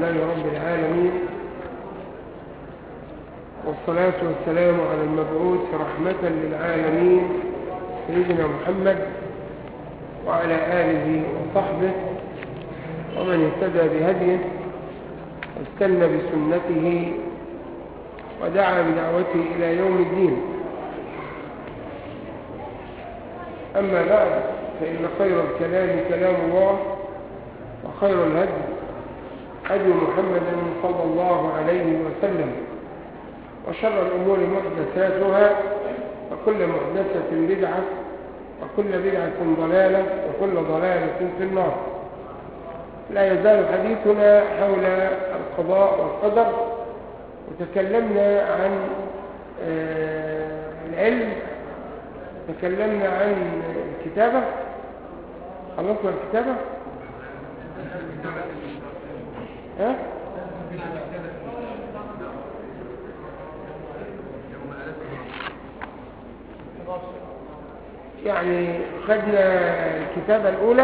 لله رب العالمين، والصلاة والسلام على المبعوث رحمة للعالمين سيدنا محمد وعلى آله وصحبه ومن اهتدى بهديه واستنى بسنته ودعا بدعوته إلى يوم الدين. أما بعد، فإن خير الكلام كلام الله، وخير الهدي هدي محمد صلى الله عليه وسلم، وشر الأمور محدثاتها، وكل محدثة بدعة، وكل بدعة ضلالة، وكل ضلالة في النار. لا يزال حديثنا حول القضاء والقدر، وتكلمنا عن العلم، تكلمنا عن الكتابة. خلصنا الكتابة؟ ها؟ يعني خدنا الكتابة الأولى،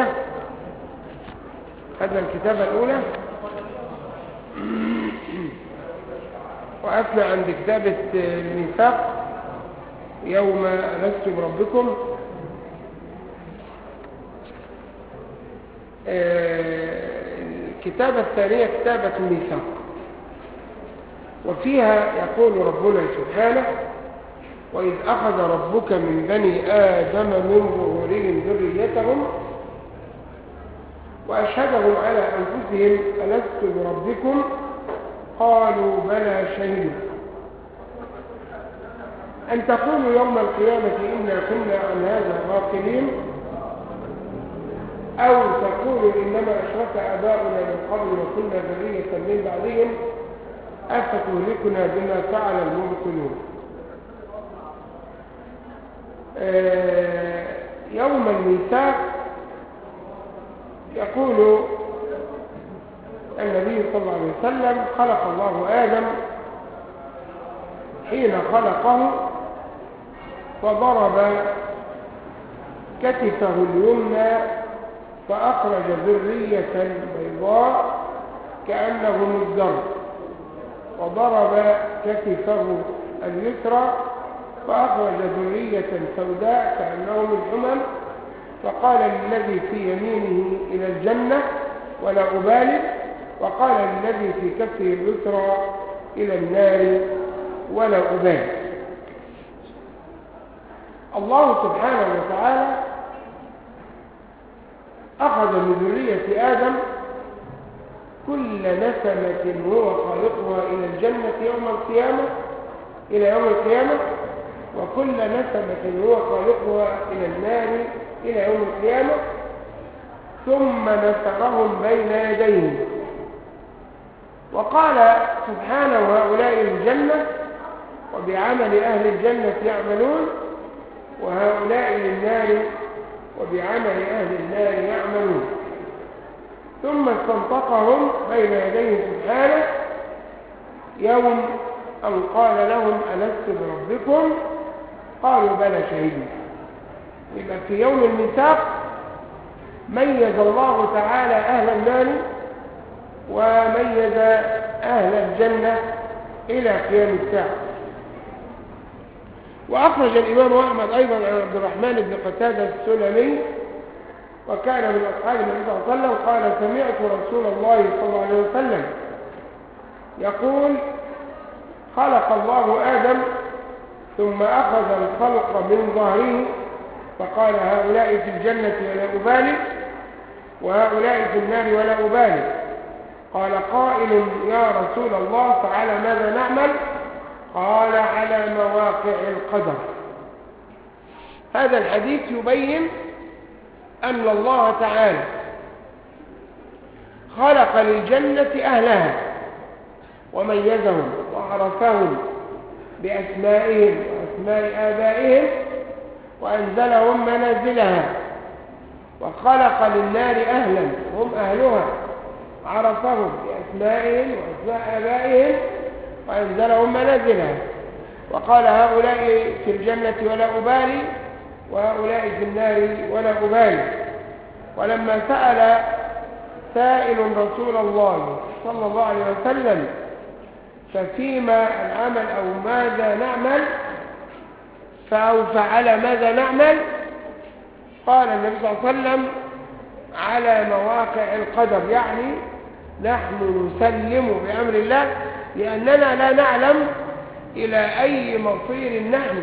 وقفنا عند كتابة الميثاق يوم ألست بربكم. الكتابة الثانية كتابة الميثاق، وفيها يقول ربنا سبحانه: وإذ أخذ ربك من بني آدم من ظهورهم ذريتهم وأشهدهم على أنفسهم ألست بربكم قالوا بلى شهدنا أن تقولوا يوم القيامة إنا كنا عن هذا غافلين، أو تقولوا إنما أشرك آباؤنا من قبل وكنا ذرية من بعدهم أفتهلكنا بما فعل المبطلون. يوم الميثاق يقول النبي صلى الله عليه وسلم: خلق الله آدم حين خلقه فضرب كتفه اليمنى فأخرج ذرية بيضاء كأنهم الزرع، وضرب كتفه اليسرى فأخرج ذرية سوداء كأنهم الحمم، فقال للذي في يمينه إلى الجنة ولا أبالي، وقال للذي في كفه اليسرى إلى النار ولا أبالي. الله سبحانه وتعالى أخذ من ذرية آدم كل نسمة هو خالقها إلى الجنة إلى يوم القيامة، وكل نسمة هو خالقها إلى النار إلى يوم القيامة، ثم نسقهم بين يديه وقال سبحانه: هؤلاء الجنة وبعمل أهل الجنة يعملون، وهؤلاء للنار وبعمل أهل النار يعملون. ثم استنطقهم بين يديه سبحانه يوم أن قال لهم: ألست بربكم قالوا بلى شهدنا. يبقى في يوم الميثاق ميز الله تعالى أهل النار وميز أهل الجنة إلى قيام الساعة. وأخرج الإمام أحمد أيضا عن عبد الرحمن بن قتادة السلمي، وكان من أصحاب النبي صلى الله عليه وسلم، قال: سمعت رسول الله صلى الله عليه وسلم يقول: خلق الله آدم ثم أخذ الخلق من ظهره فقال: هؤلاء في الجنة ولا أبالي، وهؤلاء في النار ولا أبالي. قال قائل: يا رسول الله فعلى ماذا نعمل؟ قال: على مواقع القدر. هذا الحديث يبين أن الله تعالى خلق للجنة أهلها وميزهم وعرفهم بأسمائهم وأسماء آبائهم وأنزلهم منازلها، وخلق للنار أهلا هم أهلها عرفهم بأسمائهم وأسماء آبائهم وأنزلهم منازلها، وقال: هؤلاء في الجنة ولا أبالي، وهؤلاء في النار ولا أبالي. ولما سأل سائل رسول الله صلى الله عليه وسلم ففيما العمل أو ماذا نعمل أو فعلى ماذا نعمل؟ قال النبي صلى الله عليه وسلم على مواقع القدر، يعني نحن نسلم بأمر الله لأننا لا نعلم إلى أي مصير نحن.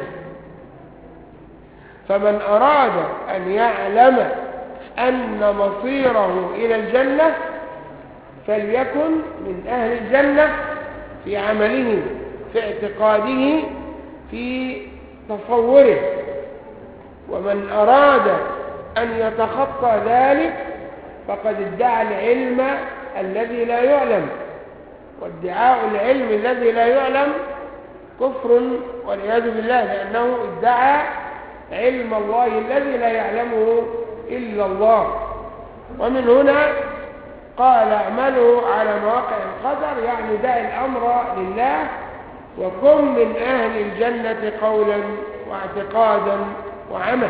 فمن أراد أن يعلم أن مصيره إلى الجنة فليكن من أهل الجنة في عمله، في اعتقاده، في تصوره. ومن أراد أن يتخطى ذلك فقد ادعى العلم الذي لا يعلم، وادعاء العلم الذي لا يعلم كفر والعياذ بالله، لأنه ادعى علم الله الذي لا يعلمه إلا الله. ومن هنا قال اعملوا على مواقع القدر، يعني دع الأمر لله وكن من أهل الجنة قولا واعتقادا وعملا.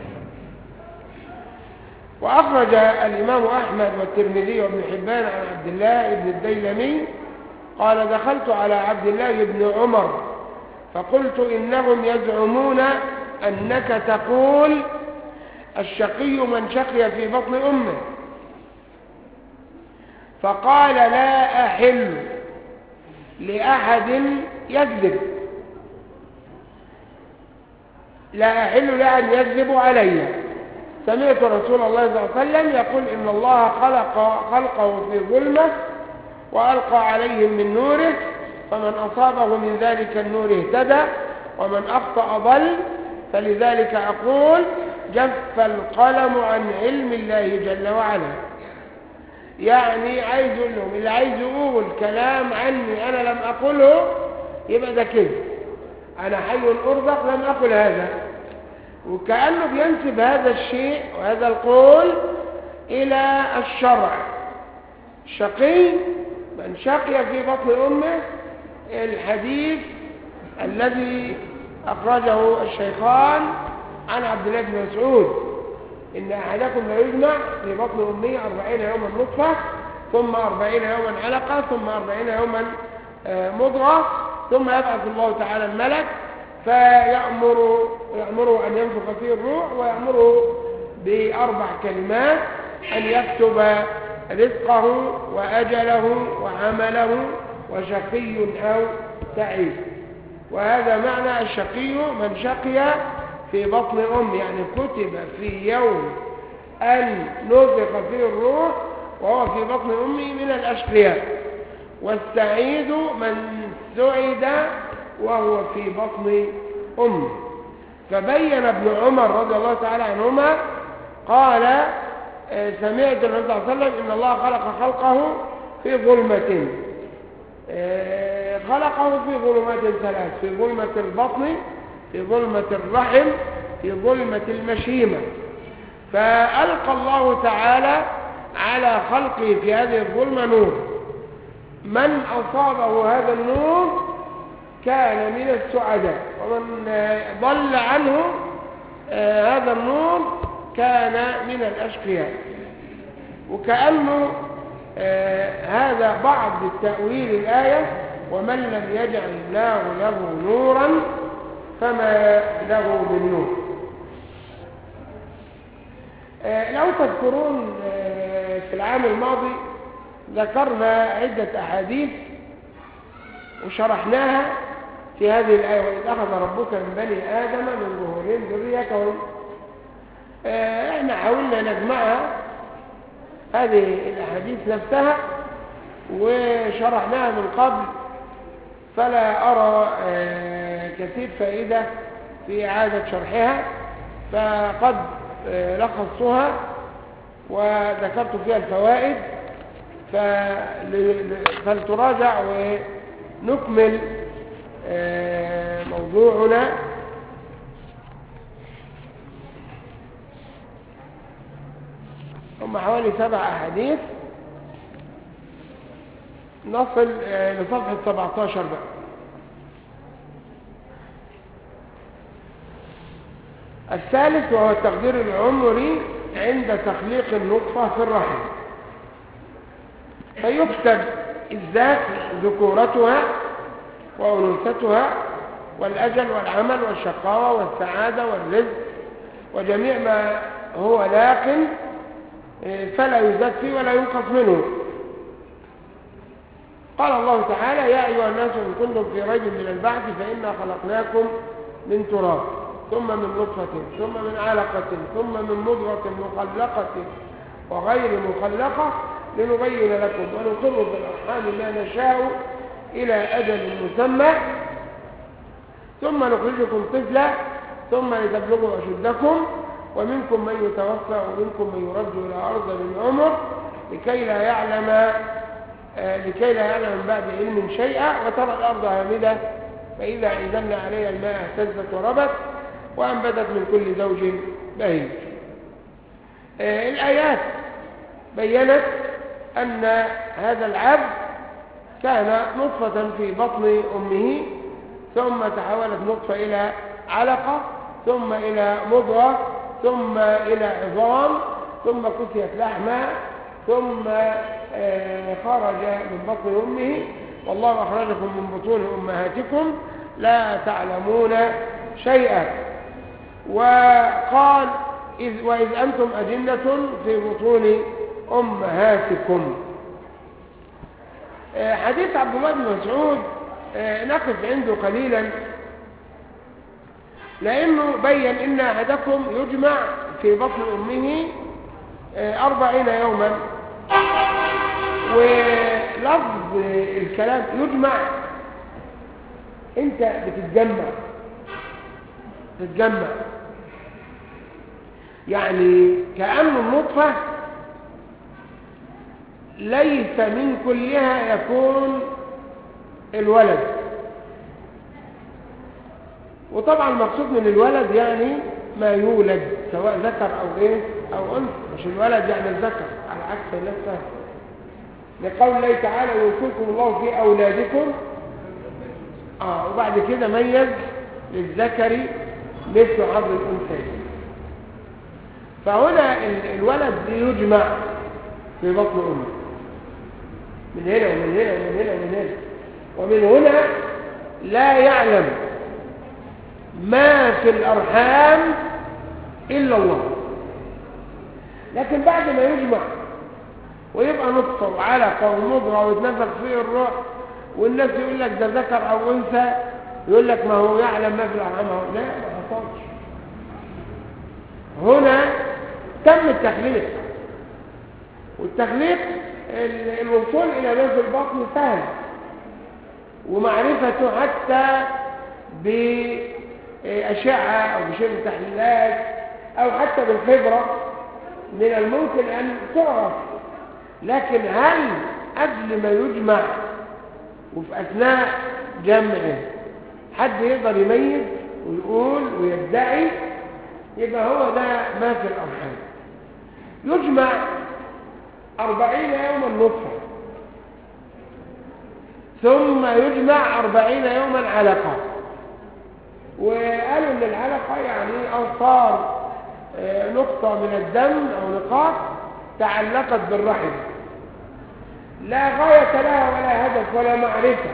وأخرج الإمام أحمد والترمذي وابن حبان عن عبد الله بن الديلمي قال دخلت على عبد الله بن عمر فقلت إنهم يزعمون أنك تقول الشقي من شقي في بطن أمه، فقال لا أحل لأحد يكذب، لا أحل لأحد يكذب علي. سمعت رسول الله صلى الله عليه وسلم يقول إن الله خلق خلقه في ظلمة وألقى عليهم من نوره، فمن أصابه من ذلك النور اهتدى ومن أخطأ ضل. فلذلك أقول جف القلم عن علم الله جل وعلا. يعني عايز يقول لهم اللي عايز يقول كلام عني أنا لم أقوله يبقى ده كذب، أنا حي أرزق لم أقل هذا. وكأنه بينسب هذا الشيء وهذا القول إلى الشرع. شقي من شقي في بطن أمه، الحديث الذي أخرجه الشيخان عن عبد الله بن مسعود إن أحدكم لا يجمع في بطن أمه 40 يوما نطفة ثم 40 يوما علقة ثم 40 يوما مضغة ثم يبعث الله تعالى الملك فيأمره أن ينفخ فيه الروح ويأمره ب4 كلمات: أن يكتب رزقه وأجله وعمله وشقي أو سعيد. وهذا معنى الشقي من شقي في بطن أم، يعني كتب في يوم أن نفخ فيه الروح وهو في بطن أمه من الأشقياء. والسعيد من سعد وهو في بطن أمه. فبين ابن عمر رضي الله تعالى عنهما قال سمعت النبي صلى الله عليه وسلم إن الله خلق خلقه في ظلمة، خلقه في ظلمات 3: في ظلمة البطن، في ظلمة الرحم، في ظلمة المشيمة. فألقى الله تعالى على خلقه في هذه الظلمة نور، من أصابه هذا النور كان من السعداء، ومن ضل عنه هذا النور كان من الأشقياء. وكأنه هذا بعض التأويل الآية: ومن لم يجعل الله له نورا فما له من نور. لو تذكرون في العام الماضي ذكرنا عدة أحاديث وشرحناها في هذه الآية: وإذ أخذ ربك من بني آدم من ظهورهم ذريتهم. احنا حاولنا نجمعها هذه الأحاديث نفسها وشرحناها من قبل، فلا أرى كثير فائدة في إعادة شرحها، فقد لخصتها وذكرت فيها الفوائد، فلتراجع ونكمل موضوعنا. هم حوالي 7 أحاديث، نصل لصفحة 17 بقى. الثالث وهو التقدير العمري عند تخليق النطفة في الرحم. فيكتب الذات ذكورتها وأنوثتها والأجل والعمل والشقاوة والسعادة والرزق وجميع ما هو لاق، فلا يزاد فيه ولا ينقص منه. قال الله تعالى: يا أيها الناس إن كنتم في ريب من البعث فإنا خلقناكم من تراب ثم من نطفة ثم من علقة ثم من مضغة مخلقة وغير مخلقة لنبين لكم ونقر في الأرحام ما نشاء إلى أجل مسمى ثم نخرجكم طفلا ثم لتبلغوا أشدكم ومنكم من يتوفى ومنكم من يرد إلى أرض العمر لكي لا يعلم من بعد علم شيئا وترى الأرض هامدة فإذا أنزلنا عليها الماء اهتزت وربت وأنبتت من كل زوج بهيج. الآيات بيّنت أن هذا العبد كان نطفة في بطن أمه ثم تحولت نطفة إلى علقة ثم إلى مضغة ثم إلى عظام ثم كسيت لحما ثم خرج من بطن أمه والله أخرجكم من بطون أمهاتكم لا تعلمون شيئا. وقال وإذ أنتم أجنة في بطون أمهاتكم. حديث عبد الله بن مسعود نقف عنده قليلا لأنه بين إن أحدكم يجمع في بطن أمه 40 يوما، ولفظ الكلام يجمع، أنت تتجمع يعني كأن النطفة ليس من كلها يكون الولد. وطبعا المقصود من الولد يعني ما يولد سواء ذكر أو إيه أو أنثى، مش الولد يعني الذكر على عكس نفسه، لقول الله تعالى: يوصيكم الله في أولادكم. وبعد كده ميز للذكر مثل حظ الأنثيين. فهنا الولد يجمع في بطن أمه من هنا ومن هنا ومن هنا ومن هنا، ومن هنا لا يعلم ما في الأرحام إلا الله. لكن بعد ما يجمع ويبقى نطفة وعلقة ومضغة ويتنفخ فيه الروح والناس يقول لك ده ذكر أو أنثى، يقول لك ما هو يعلم ما في الأرحام. لا، ما حصلش. هنا تم التخليق، والتخليق الوصول إلى ما في البطن سهل، ومعرفته حتى بأشعة أو بشيء تحليلات أو حتى بالخبرة من الممكن أن تعرف. لكن هل قبل ما يجمع وفي أثناء جمعه حد يقدر يميز ويقول ويدعي؟ يبقى هو ده ما في الأرحام. يجمع 40 يوما نطفة ثم يجمع 40 يوما علقة. وقالوا ان العلقة يعني أوصار نقطة من الدم أو نقاط تعلقت بالرحم لا غاية لها ولا هدف ولا معرفة،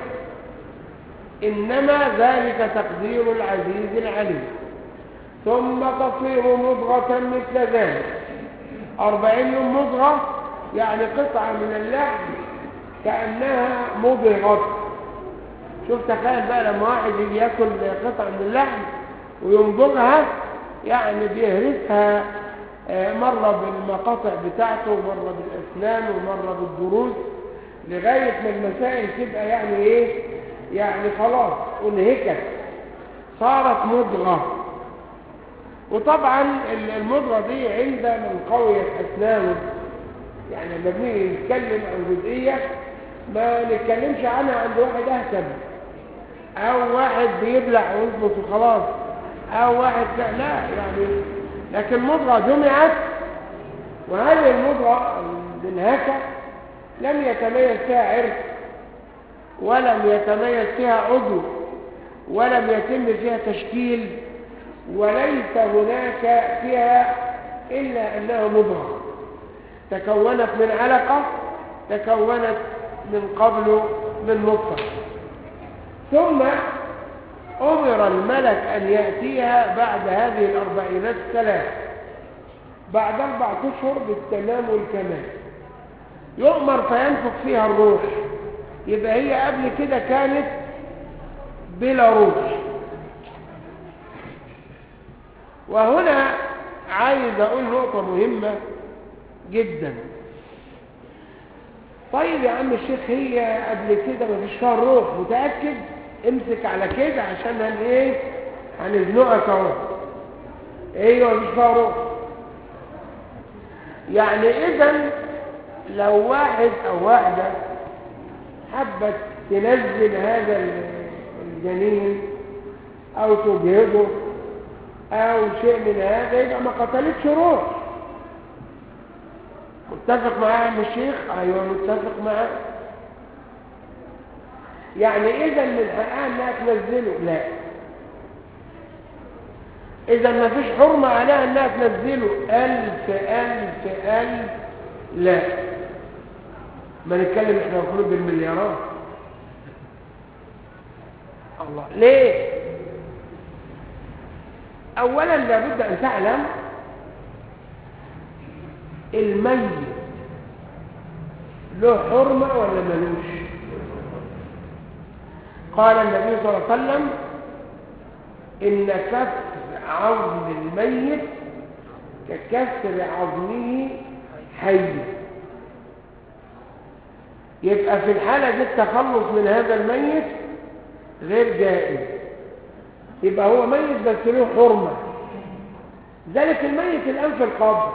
إنما ذلك تقدير العزيز العليم. ثم تصير مضغة مثل ذلك 40 يوم مضغة، يعني قطعة من اللحم كأنها مضغت. شوف تخيل بقى لما واحد يجي ياكل قطعة من اللحم ويمضغها، يعني بيهرسها مرة بالمقاطع بتاعته ومرة بالأسنان ومرة بالضروس لغاية ما المسائل تبقى يعني ايه، يعني خلاص انهكت صارت مضغة. وطبعا المضغة دي عند من قويت أسنانه، يعني لما بنيجي نتكلم عن جزئية ما نتكلمش عنها عند واحد أهتم أو واحد بيبلع ويظبط وخلاص أو واحد لا يعني. لكن مضغة جمعت، وهذه المضغة المنهكة لم يتميز فيها عرق ولم يتميز فيها عضو ولم يتم فيها تشكيل، وليس هناك فيها إلا أنها مضغة تكونت من علقة تكونت من قبل من نطفة، ثم أمر الملك أن يأتيها بعد هذه الأربعينات الثلاث، بعد 4 أشهر بالتمام والكمال، يؤمر فينفخ فيها الروح. يبقى هي قبل كده كانت بلا روح. وهنا عايز أقول نقطة مهمة جدا. طيب يا عم الشيخ، هي قبل كده ما فيش فيها الروح، متأكد؟ امسك على كده عشان هنزنقك اهو. ايوه مفيش فيها روح. يعني اذا لو واحد او واحدة حبت تنزل هذا الجنين او تجهضه او شيء من هذا، يبقى ما قتلتش روح. متفق معاه يا الشيخ؟ ايوه متفق معاه. يعني اذا من حقها انها تنزله؟ لا. اذا ما فيش حرمه عليها انها تنزله 1000 لا. ما نتكلم احنا المفروض بالمليارات. الله، ليه؟ اولا لابد ان تعلم الميت له حرمه ولا ملوش؟ قال النبي صلى الله عليه وسلم إن كسر عظم الميت ككسر عظمه حي. يبقى في الحالة دي التخلص من هذا الميت غير جائز. يبقى هو ميت بس له حرمة. ذلك الميت الآن في القبر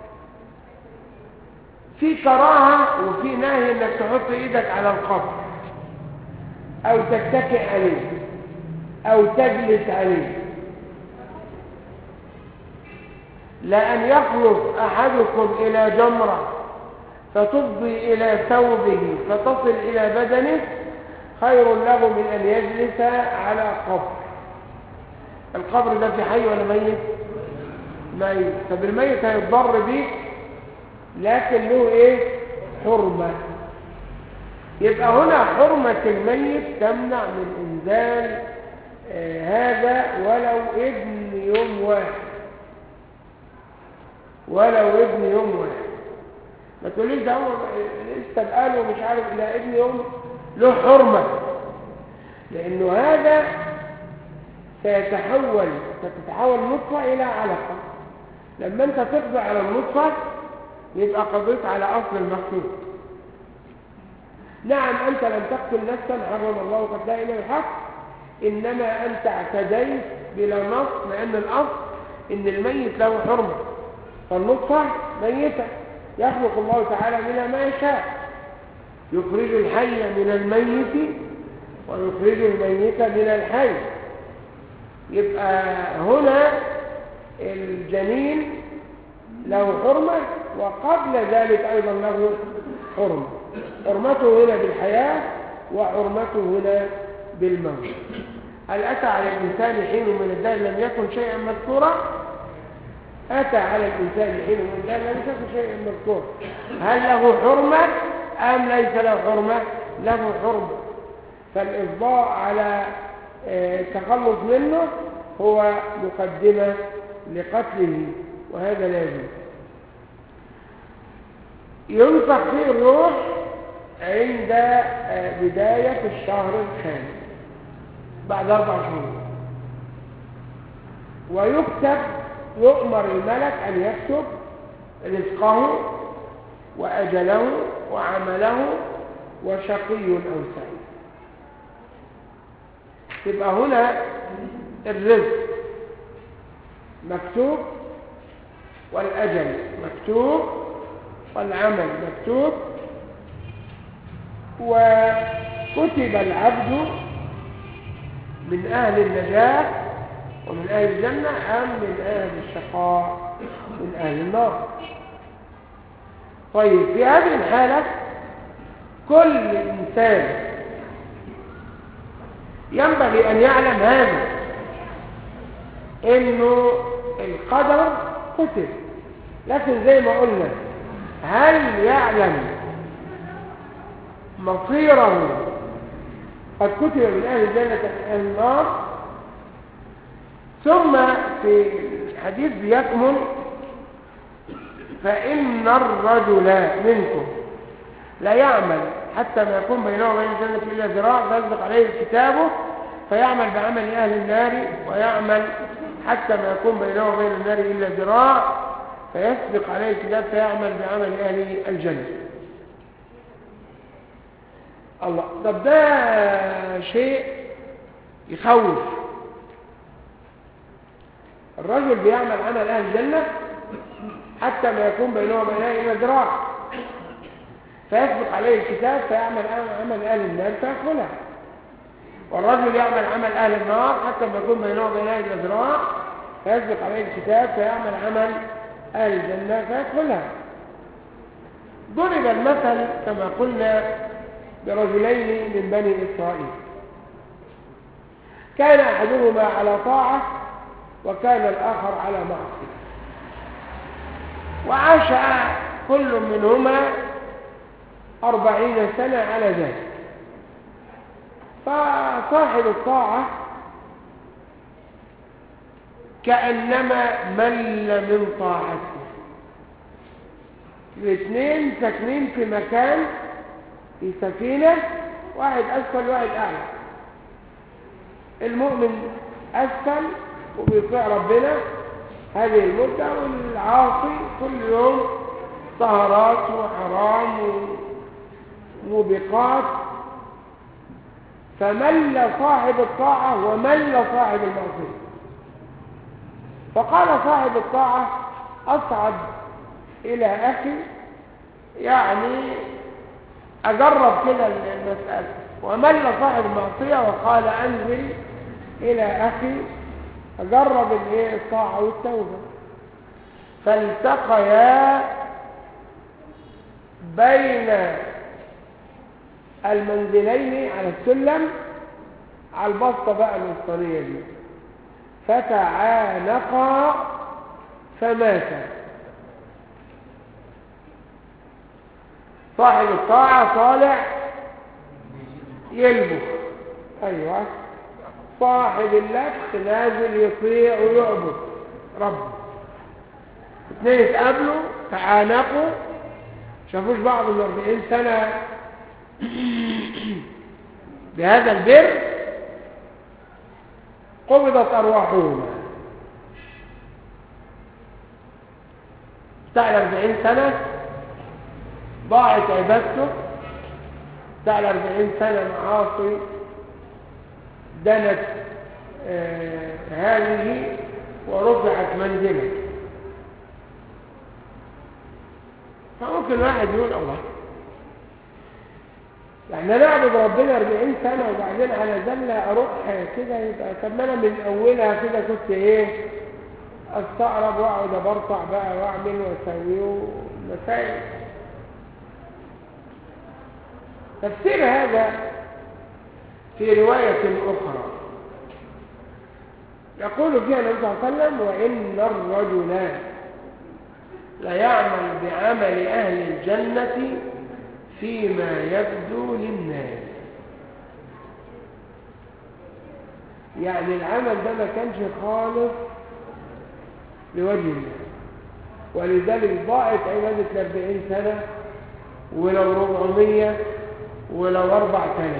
في كراهة وفي نهي انك تحط ايدك على القبر او تتكئ عليه او تجلس عليه، لأن يخلص أحدكم إلى جمرة فتفضي إلى ثوبه فتصل إلى بدنه خير له من أن يجلس على قبر. القبر ده في حي ولا ميت؟ ميت. طب الميت هيتضر بيك لكن له حرمة. يبقى هنا حرمة الميت تمنع من إنزال هذا ولو ابن يوم واحد، ولو ابن يوم واحد. ما تقوليش ده هو لسه بقاله مش عارف الى ابن يوم، له حرمة، لأنه هذا ستتحول نطفة إلى علقة. لما أنت تقضي على النطفة يبقى قضيت على أصل المخلوق. نعم أنت لم تقتل نفسا حرم الله قتلها إلا بالحق، إنما أنت اعتديت بلا نص، لأن الأصل إن الميت له حرمة، فالنطفة ميتة يخلق الله تعالى منها ما يشاء، يخرج الحي من الميت ويخرج الميت من الحي. يبقى هنا الجنين له حرمة، وقبل ذلك أيضا له حرمة. حرمته هنا بالحياة وحرمته هنا بالموت. هل أتى على الإنسان حين من الدهر لم يكن شيئا مذكورا؟ أتى على الإنسان حين من الدهر لم يكن شيئا مذكورا. هل له حرمة أم ليس له حرمة؟ له حرمة. فالإفضاء على التخلص منه هو مقدمة لقتله، وهذا لازم. ينفخ فيه الروح عند بداية الشهر الخامس بعد 4 شهور، ويكتب، يؤمر الملك أن يكتب رزقه وأجله وعمله وشقي أو سعيد. تبقى هنا الرزق مكتوب والأجل مكتوب والعمل مكتوب، وكتب العبد من أهل النجاة ومن أهل الجنة أم من أهل الشقاء من أهل النار. طيب في هذه الحالة كل إنسان ينبغي أن يعلم هذا، إنه القدر كتب، لكن زي ما قلنا هل يعلم مصيره قد كتب من أهل الجنة من أهل النار. ثم في الحديث بيكمل: فإن الرجل منكم لا يعمل حتى ما يكون بينه وبين الجنة إلا ذراع فيسبق عليه كتابه فيعمل بعمل أهل النار، ويعمل حتى ما يكون بينه وبين النار إلا ذراع فيسبق عليه الكتاب فيعمل بعمل أهل الجنة. الله، طب ده شيء يخوف. الرجل بيعمل عمل أهل الجنة حتى ما يكون بينه وبينها إلا ذراع فيسبق عليه الكتاب فيعمل عمل أهل النار فيدخلها، والرجل يعمل عمل أهل النار حتى ما يكون بينه وبينها إلا ذراع فيسبق عليه الكتاب فيعمل عمل أهل الجنة فيدخلها. ضرب المثل كما قلنا برجلين من بني إسرائيل، كان أحدهما على طاعة وكان الآخر على معصية، وعاش كل منهما 40 سنة على ذلك. فصاحب الطاعة كأنما مل من طاعته. الاثنين ساكنين في مكان في سفينة، واحد أسفل واحد أعلى. المؤمن أسفل وبيطيع ربنا هذه المدة، والعاصي كل يوم سهرات وحرام وموبقات. فمل صاحب الطاعة ومل صاحب المعصية. فقال صاحب الطاعة: أصعد إلى أخي، يعني أجرب كده المسألة. ومل صاحب المعصية وقال: أنزل إلى أخي أجرب الطاعة والتوبة. فالتقيا بين المنزلين على السلم، على البسطة بقى الوسطانية دي، فتعانقا فماتا. صاحب الطاعة طالع يلبخ، أيوة، صاحب اللبخ نازل يطيع ويعبد ربه. اثنين اتقابلوا تعانقوا، شافوش بعض من 40 سنة بهذا البر، قبضت أرواحهما. بتاع 40 سنة ضاعت عبادته، بتاع 40 سنة معاصي دنت هذه ورفعت منزله. فممكن واحد يقول: الله، يعني انا اعبد ربنا 40 سنة وبعدين على زلة اروح كده، يبقى طب ما انا من اولها كده كنت استقرب واقعد ابرطع بقى واعمل واسوي مسائل. تفسير هذا في رواية أخرى يقول فيها النبي صلى الله عليه وسلم: وإن الرجل ليعمل بعمل أهل الجنة فيما يبدو للناس. يعني العمل ده ما كانش خالص لوجه الله، ولذلك ضاعت عبادة 40 سنة ولو 400 ولو 4000.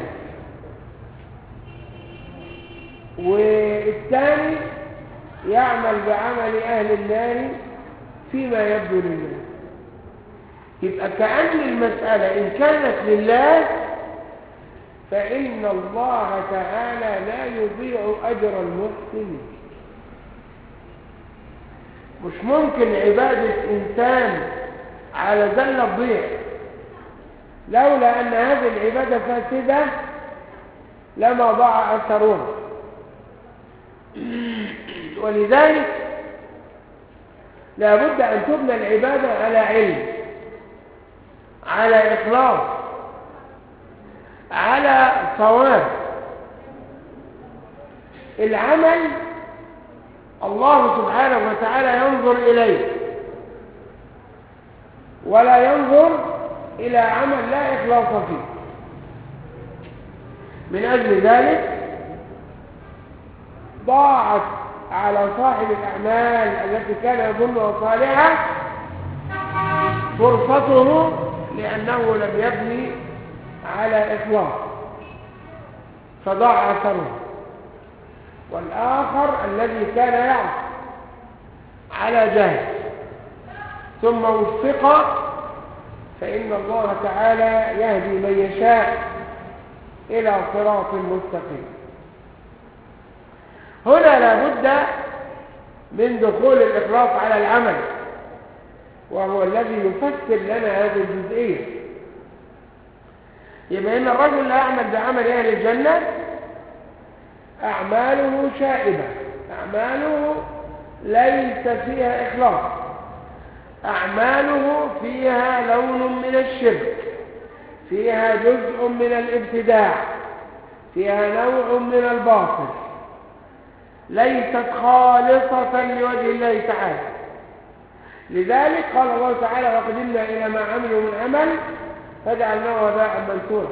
والثاني يعمل بعمل أهل النار فيما يبدو لله. يبقى كأن المسألة إن كانت لله فإن الله تعالى لا يضيع أجر المحسنين. مش ممكن عبادة إنسان على زلة تضيع، لولا أن هذه العبادة فاسدة لما ضاع أثرها. ولذلك لا بد أن تبنى العبادة على علم، على إخلاص، على صواب. العمل الله سبحانه وتعالى ينظر إليه ولا ينظر إلى عمل لا إخلاص فيه. من أجل ذلك ضاعت على صاحب الأعمال التي كان يظنها صالحة فرصته، لأنه لم يبني على إخلاص فضاع أثره. والآخر الذي كان يعصي على جهل ثم وفق، فإن الله تعالى يهدي من يشاء إلى صراط مستقيم. هنا لا بد من دخول الإخلاص على العمل، وهو الذي يفسر لنا هذه الجزئية. يبقى إن الرجل لا يعمل بعمل أهل الجنة أعماله شائبة، أعماله ليس فيها إخلاص، أعماله فيها لون من الشرك، فيها جزء من الابتداع، فيها نوع من الباطل، ليست خالصة لوجه الله تعالى. لذلك قال الله تعالى: وقدمنا إلى ما عملوا من عمل فجعلناه هباء منثورا.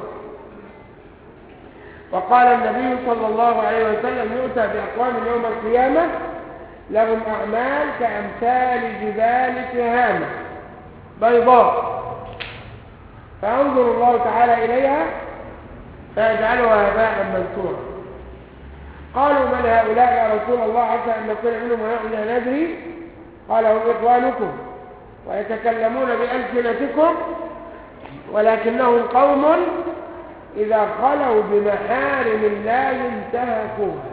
وقال النبي صلى الله عليه وسلم: يؤتى بأقوام يوم القيامة لهم أعمال كأمثال جبال تهامة بيضاء، فينظر الله تعالى إليها فيجعلها هباء منثورا. قالوا: من هؤلاء يا رسول الله؟ عسى أن نكون منهم ونحن لا ندري. قال: هم إخوانكم ويتكلمون بألسنتكم ولكنهم قوم إذا خلوا بمحارم الله انتهكوها.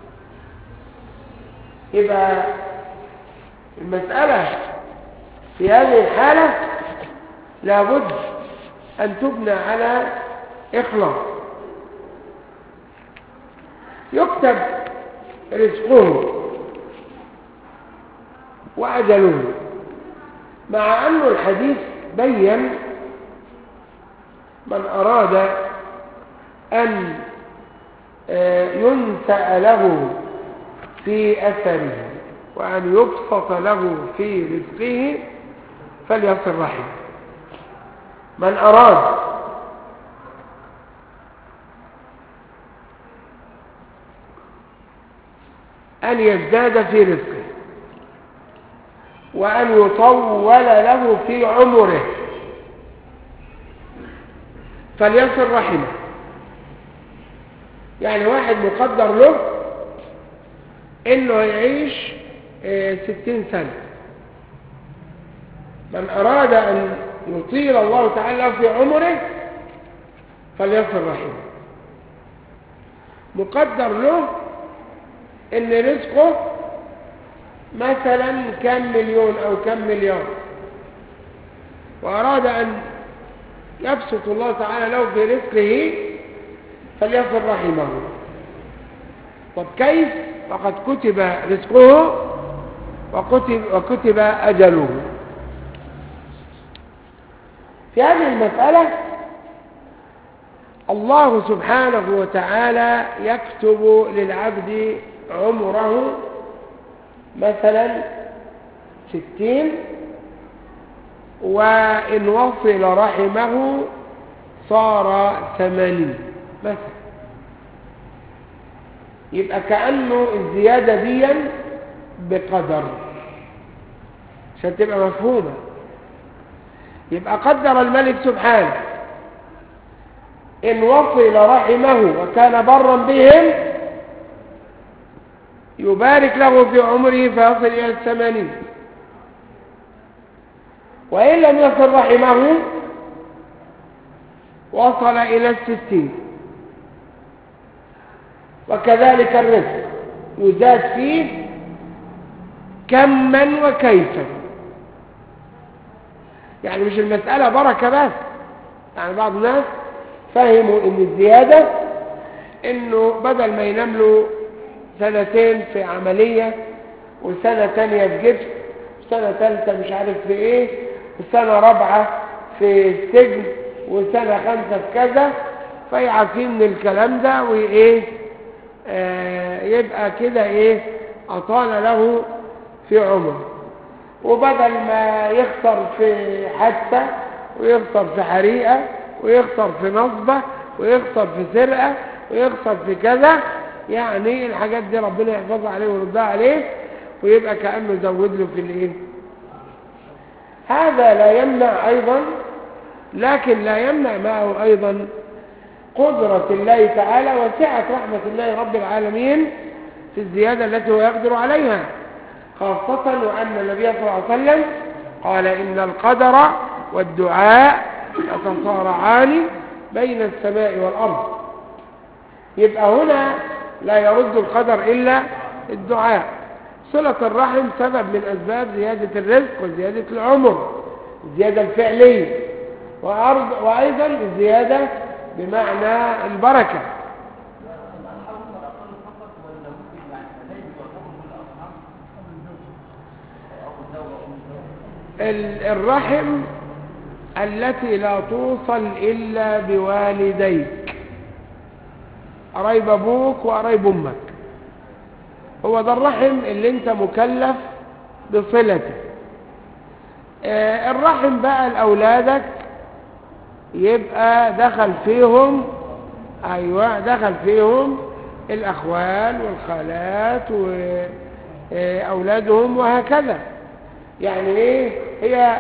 يبقى المسألة في هذه الحالة لابد أن تبنى على إخلاص. يكتب رزقه وأجله، مع أن الحديث بين من أراد أن ينسأ له في أثره وأن يبسط له في رزقه فليصل رحمه. من أراد أن يزداد في رزقه وأن يطول له في عمره فليصل رحمه. يعني واحد مقدر له إنه يعيش 60 سنة، من أراد أن يطيل الله تعالى في عمره فليصل رحمه. مقدر له إن رزقه مثلا كم مليون أو كم مليار، وأراد أن يبسط الله تعالى له في رزقه فليصل رحمه. طب كيف؟ فقد كتب رزقه وكتب أجله. في هذه المسألة الله سبحانه وتعالى يكتب للعبد عمره مثلا 60، وإن وصل رحمه صار 80 مثلا. يبقى كأنه الزيادة دي بقدر عشان تبقى مفهومة. يبقى قدر الملك سبحانه إن وصل رحمه وكان برا بهم يبارك له في عمره فيصل إلى 80، وإن لم يصل رحمه وصل إلى 60. وكذلك الرزق يزاد فيه كما وكيفا. يعني مش المسألة بركة بس. يعني بعض الناس فهموا ان الزيادة انه بدل ما ينام له 2 سنين في عملية وسنة تانية في جبس وسنة ثالثة مش عارف في ايه وسنة رابعة في السجن وسنة 5 في كذا، فيعافيه من الكلام ده وايه يبقى كده ايه اطال له في عمره. وبدل ما يخسر في حادثة ويخسر في حريقة ويخسر في نصبة ويخسر في سرقة ويخسر في كذا، يعني الحاجات دي ربنا يحفظها عليه ويردها عليه، ويبقى كأنه زود له في الايه. هذا لا يمنع أيضا، لكن لا يمنع معه أيضا قدرة الله تعالى وسعة رحمة الله رب العالمين في الزيادة التي هو يقدر عليها، خاصة وأن النبي صلى الله عليه وسلم قال إن القدر والدعاء يتصارعان بين السماء والأرض. يبقى هنا لا يرد القدر إلا الدعاء. صلة الرحم سبب من أسباب زيادة الرزق وزيادة العمر، الزيادة الفعلية، وأيضا الزيادة بمعنى البركة. الرحم التي لا توصل إلا بوالديك، قرايب أبوك وقرايب أمك، هو ده الرحم اللي انت مكلف بصلته. الرحم بقى لأولادك يبقى دخل فيهم، أيوة دخل فيهم الأخوال والخالات وأولادهم وهكذا. يعني إيه؟ هي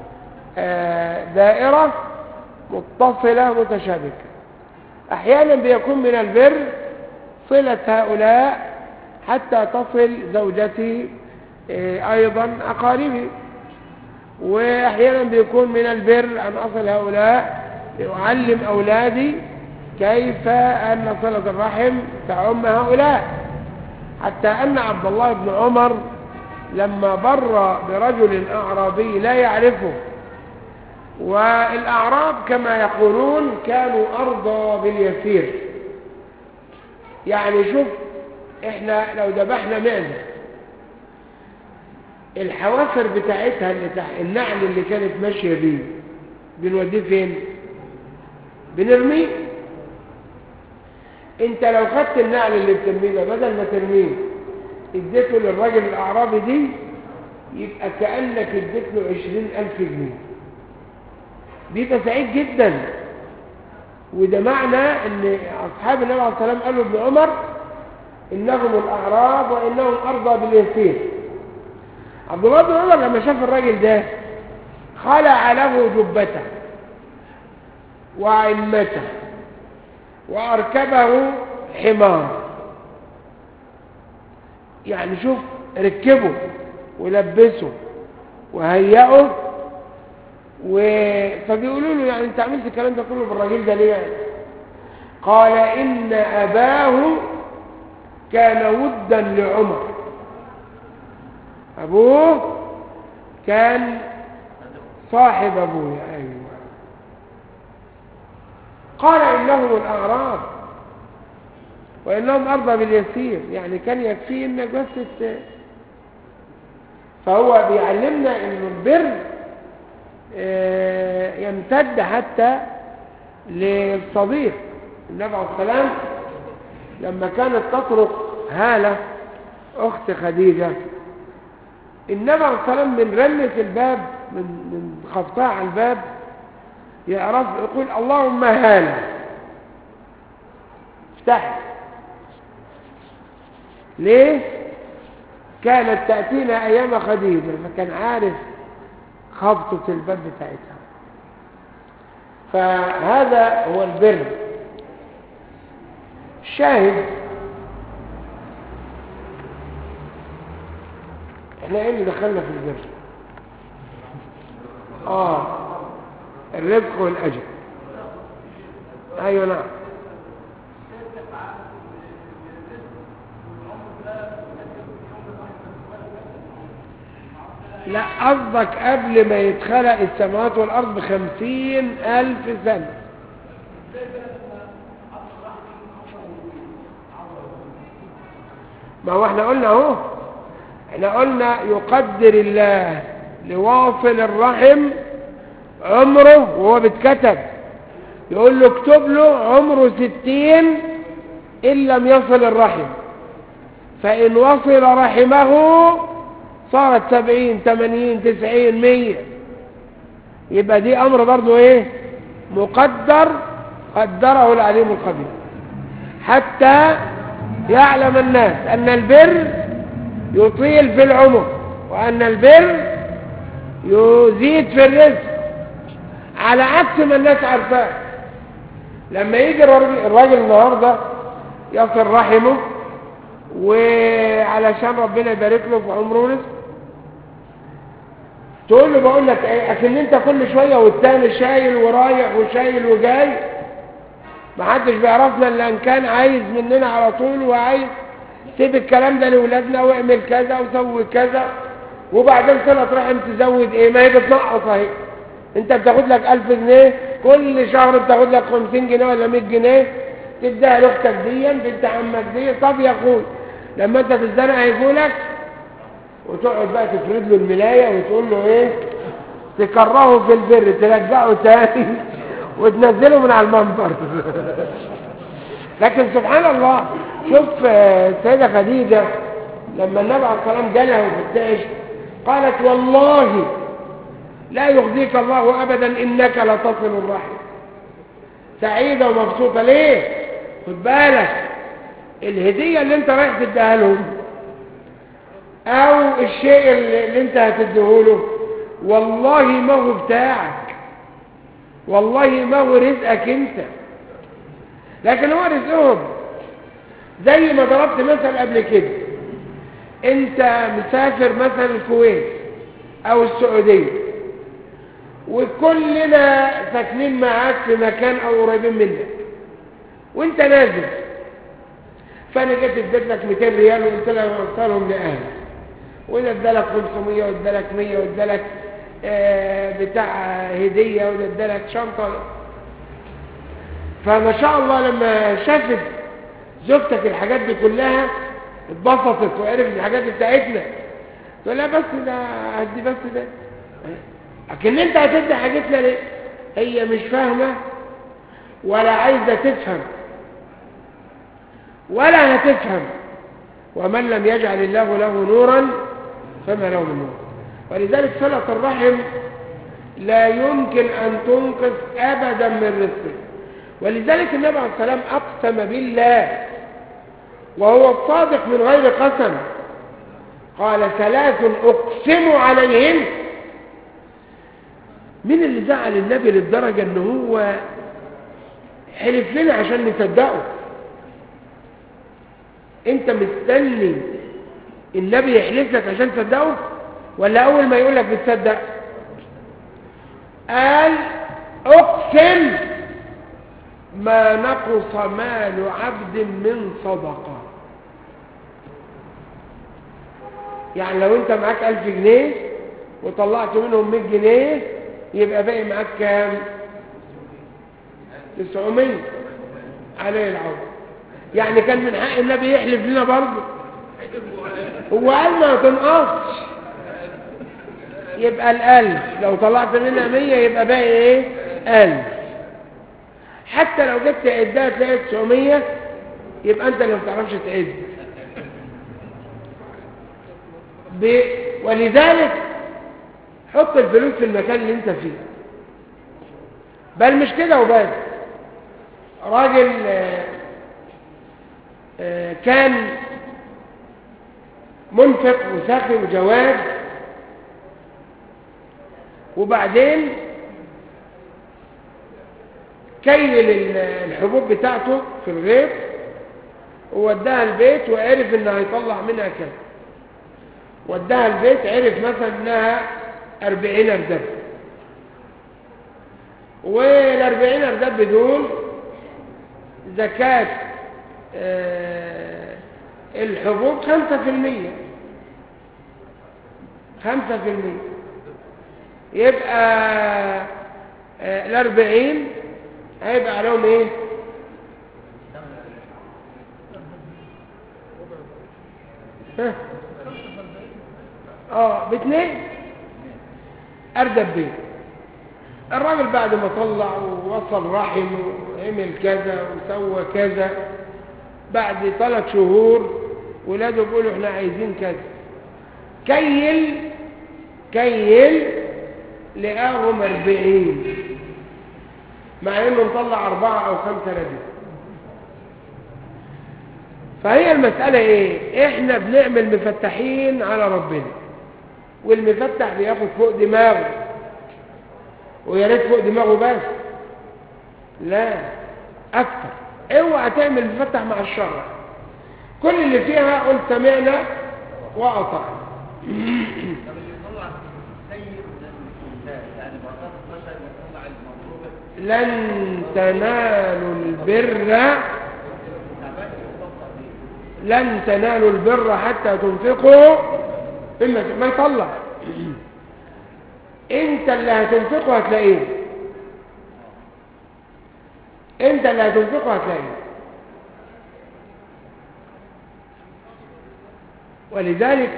دائرة متصلة متشابكة. أحيانا بيكون من البر صلة هؤلاء حتى تصل زوجتي أيضا أقاربي، وأحيانا بيكون من البر أن أصل هؤلاء لأعلم أولادي كيف أن صلة الرحم تعم هؤلاء. حتى أن عبد الله بن عمر لما بر برجل أعرابي لا يعرفه، والأعراب كما يقولون كانوا أرضى باليسير، يعني شوف احنا لو ذبحنا معزة الحوافر بتاعتها اللي تحت النعل اللي كانت ماشية بيه بنوديه فين؟ بنرميه. انت لو خدت النعل اللي بترميه ده بدل ما ترميه اديته للراجل الأعرابي دي، يبقى كأنك اديت له 20,000 جنيه، بيبقى سعيد جدا. وده معنى ان اصحاب النبي عليه الصلاة والسلام قالوا ابن عمر انهم الأعراب وانهم ارضى باليسير. عبد الله بن عمر لما شاف الراجل ده خلع له جبته وعمته واركبه حمار، يعني شوف ركبه ولبسه وهيئه فبيقولوا له يعني انت عملت الكلام ده كله بالراجل ده ليه يعني؟ قال ان اباه كان ودا لعمر، ابوه كان صاحب ابوه. ايوه. قال انهم الاعراب وانهم ارضى باليسير، يعني كان يكفي انك بس فهو بيعلمنا ان البر يمتد حتى للصديق. النبي عليه السلام لما كانت تطرق هالة أخت خديجة، النبي عليه السلام من رنة الباب من خبطها على الباب يعرف يقول اللهم هالة افتح. ليه؟ كانت تأتينا أيام خديجة فكان عارف خبطة الباب بتاعتها. فهذا هو البر. الشاهد احنا ايه اللي دخلنا في البر؟ الرزق والأجر. ايوه نعم. لا قصدك قبل ما يتخلق السماوات والأرض ب50,000 سنة. ما هو احنا قلنا اهو، احنا قلنا يقدر الله لواصل الرحم عمره وهو بيتكتب، يقول له اكتب له عمره 60 إن لم يصل الرحم، فإن وصل رحمه صارت 70 80 90 100. يبقى دي أمر برضو ايه؟ مقدر، قدره العليم الخبير. حتى يعلم الناس أن البر يطيل في العمر وأن البر يزيد في الرزق، على عكس ما الناس عارفاه. لما يجي الراجل النهارده يصل رحمه وعلشان ربنا يبارك له في عمره ورزقه، تقول له بقول لك ايه، اكن انت كل شويه والتاني شايل ورايح وشايل وجاي، محدش بيعرفنا الا ان كان عايز مننا على طول، وعايز سيب الكلام ده لاولادنا واعمل كذا وسوي كذا، وبعدين صلة رحم تزود ايه؟ ما هي بتنقص اهي. انت بتاخد لك 1000 جنيه كل شهر، بتاخد لك 50 جنيه ولا 100 جنيه تديها لاختك دي، بنت عمك دي. طب يا اخوي لما انت تتزنق هيجولك وتقعد بقى تفرد له الملايه وتقول له ايه؟ تكرهه في البر، ترجعه تاني وتنزله من على المنبر. لكن سبحان الله، شوف السيدة خديجة لما النبي عليه الصلاة والسلام جالها وفتش قالت والله لا يخزيك الله أبدا إنك لتصل الرحم. سعيدة ومبسوطة ليه؟ خد بالك الهدية اللي انت رايح تديها لهم او الشيء اللي انت هتديهوله والله ما هو بتاعك، والله ما هو رزقك انت، لكن هو رزقهم. زي ما ضربت مثل قبل كده، انت مسافر مثلا الكويت او السعودية وكلنا ساكنين معاك في مكان او قريبين منك، وانت نازل فانا جيت اديت لك 200 ريال وقلت لك اوصلهم لاهلك، وده ادالك 500 وادالك 100 وادالك بتاع هديه وده ادالك شنطه. فما شاء الله لما شافت زوجتك الحاجات دي كلها اتبسطت وعرفت الحاجات بتاعتنا، تقول لها بس ده هدي بس ده، لكن انت هتدي حاجتنا ليه؟ هي مش فاهمه ولا عايزه تفهم ولا هتفهم. ومن لم يجعل الله له نورا فما له من نور. ولذلك صلة الرحم لا يمكن أن تنقص أبدا من رزقه. ولذلك النبي عليه السلام أقسم بالله وهو الصادق من غير قسم، قال 3 أقسم عليهن. مين اللي زعل النبي للدرجة أنه هو حلف لنا عشان نصدقه؟ انت مستني النبي يحلف لك عشان تصدقه ولا اول ما يقول لك بتصدق؟ قال اقسم ما نقص مال عبد من صدقه. يعني لو انت معاك 1000 جنيه وطلعت منهم 100 جنيه يبقى باقي معاك كام؟ 900 عليه العوض. يعني كان من حق النبي يحلف لنا برضه، هو قال ما تنقصش، يبقى 1000 لو طلعت منها 100 يبقى باقي ايه؟ 1000. حتى لو جبت تعدها تلاقي 900 يبقى انت اللي ما بتعرفش تعد. ولذلك حط الفلوس في المكان اللي انت فيه. بل مش كده وبس، راجل كان منفق وسخي وجواد، وبعدين كيل الحبوب بتاعته في الغيط ووداها البيت وعرف انها هيطلع منها كذا، وداها البيت عرف مثلا انها 40 اردب، وال40 اردب دول زكاة الحبوب 5%، 5%، يبقى 40 هيبقى عليهم ايه؟ ب2 أردب بيه. الراجل بعد ما طلع ووصل رحم وعمل كذا وسوى كذا، بعد 3 شهور ولاده بيقولوا احنا عايزين كذا، كيل لقاهم 40 مع انه مطلع 4 أو 5 ردب. فهي المسألة ايه؟ احنا بنعمل مفتحين على ربنا، والمفتح بياخد فوق دماغه، ويا ريت فوق دماغه بس، لا اكتر. اوعى تعمل مفتح مع الشرع. كل اللي فيها قل سمعنا واطعنا. لن تنالوا البر، لن تنالوا البر حتى تنفقوا ما يطلع. انت اللي هتنفقه هتلاقيه، انت اللي هتنفقه هتلاقيه. ولذلك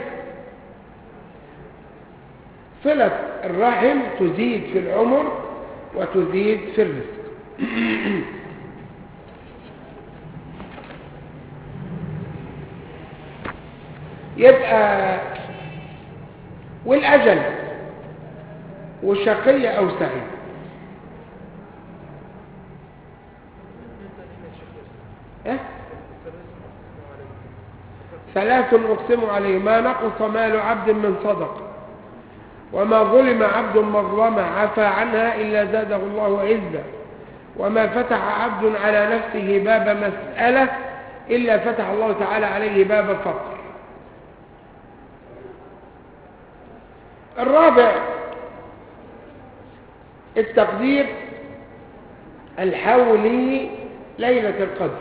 صلة الرحم تزيد في العمر وتزيد في الرزق. يبقى والأجل والشقي أو سعيد. ثلاث أقسم عليه: ما نقص مال عبد من صدقة، وما ظلم عبد مظلمة عفى عنها إلا زاده الله عزا، وما فتح عبد على نفسه باب مسألة إلا فتح الله تعالى عليه باب فقر. الرابع التقدير الحولي ليلة القدر.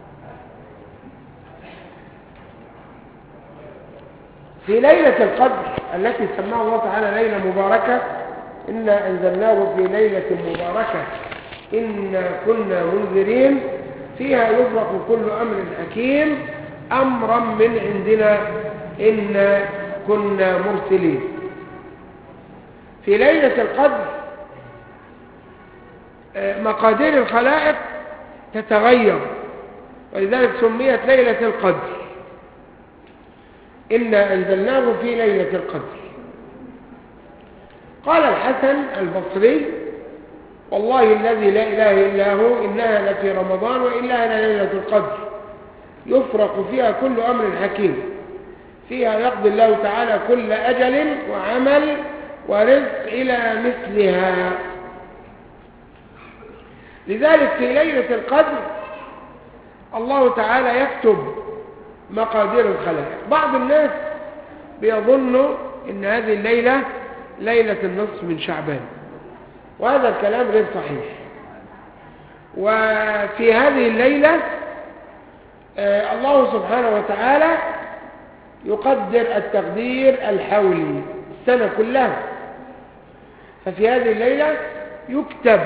في ليلة القدر التي سماها الله تعالى ليلة مباركة: إنا أنزلناه في ليلة مباركة إنا كنا منذرين فيها يفرق كل أمر حكيم أمرا من عندنا إنا كنا مرسلين. في ليلة القدر مقادير الخلائق تتغير، ولذلك سميت ليلة القدر. إنا أنزلناه في ليلة القدر. قال الحسن البصري: والله الذي لا إله إلا هو إنها لفي رمضان وإنها لليلة القدر يفرق فيها كل أمر حكيم، فيها يقضي الله تعالى كل أجل وعمل ورزق إلى مثلها. لذلك في ليلة القدر الله تعالى يكتب مقادير الخلائق. بعض الناس بيظنوا ان هذه الليلة ليلة النصف من شعبان، وهذا الكلام غير صحيح. وفي هذه الليلة الله سبحانه وتعالى يقدر التقدير الحولي السنة كلها. ففي هذه الليلة يكتب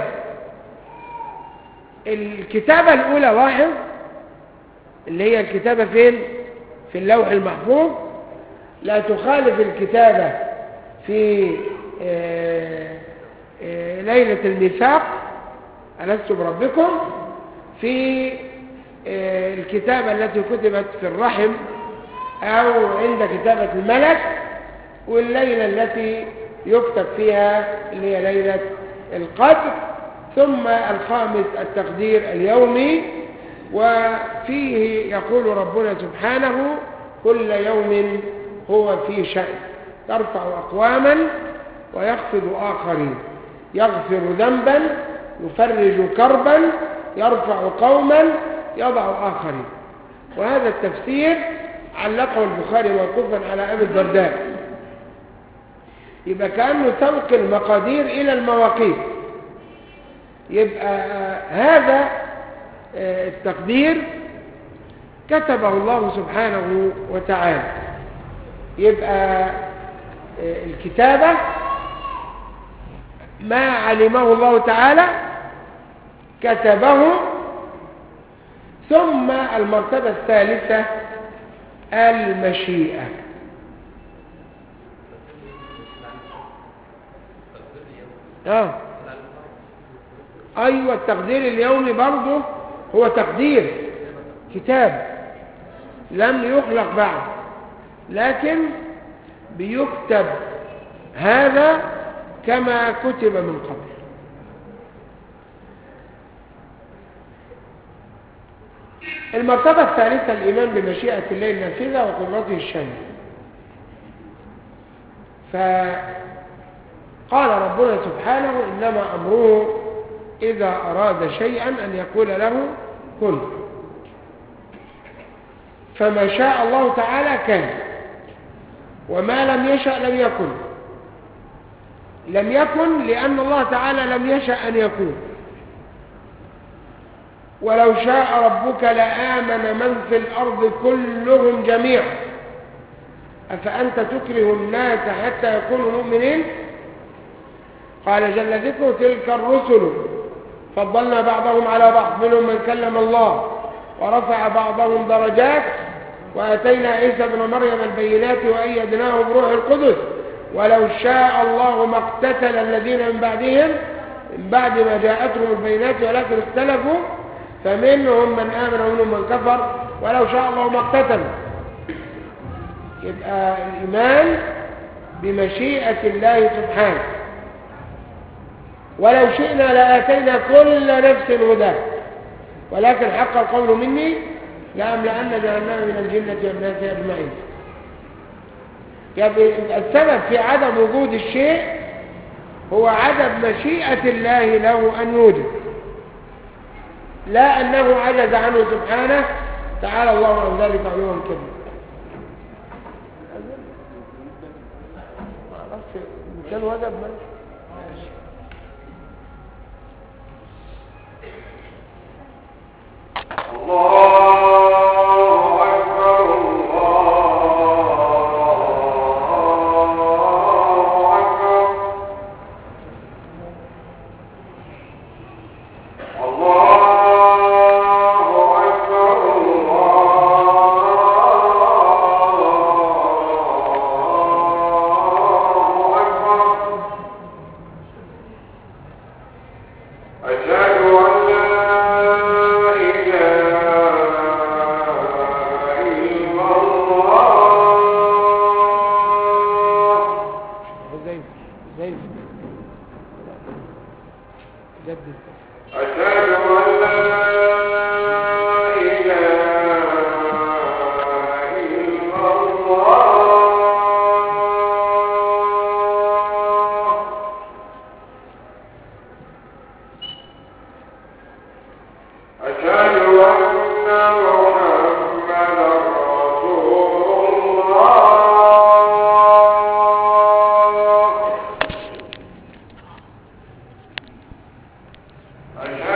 الكتابة الأولى، لاحظ اللي هي الكتابة فين؟ في اللوح المحفوظ، لا تخالف الكتابة في ليلة الميثاق ألست بربكم، في الكتابة التي كتبت في الرحم أو عند كتابة الملك، والليلة التي يكتب فيها اللي هي ليلة القدر. ثم الخامس التقدير اليومي، وفيه يقول ربنا سبحانه: كل يوم هو في شأن يرفع أقواما ويخفض آخرين، يغفر ذنبا يفرج كربا يرفع قوما يضع آخرين. وهذا التفسير علقه البخاري موقوفا على أبي الدرداء. يبقى كأنه سوق المقادير إلى المواقيت. يبقى هذا التقدير كتبه الله سبحانه وتعالى. يبقى الكتابة ما علمه الله تعالى كتبه. ثم المرتبة الثالثة المشيئة. أيوة، التقدير اليومي برضه هو تقدير كتاب لم يخلق بعد، لكن بيكتب هذا كما كتب من قبل. المرتبة الثالثة الإيمان بمشيئة الله النافذة وقدرته الشاملة. فقال ربنا سبحانه إنما أمره إذا أراد شيئا أن يقول له كن، فما شاء الله تعالى كان، وما لم يشأ لم يكن. لم يكن لأن الله تعالى لم يشأ أن يكون. ولو شاء ربك لآمن من في الأرض كلهم جميعا أفأنت تكره الناس حتى يكونوا مؤمنين. قال جل ذكره تلك الرسل فضلنا بعضهم على بعض منهم من كلم الله ورفع بعضهم درجات وآتينا عيسى ابن مريم البينات وأيدناه بروح القدس ولو شاء الله ما اقتتل الذين من بعدهم من بعد ما جاءتهم البينات ولكن اختلفوا فمنهم من آمن ومنهم من كفر ولو شاء الله ما اقتتلوا. يبقى الإيمان بمشيئة الله سبحانه. ولو شئنا لآتينا كل نفس هداها ولكن حق القول مني لأملأن جهنم من الجنة والناس أجمعين. يبقى السبب في عدم وجود الشيء هو عدم مشيئة الله له أن يوجد، لا أنه عجز عنه سبحانه تعالى الله عن ذلك علوا كبيرا. كان وجب ماشي. الله أشهد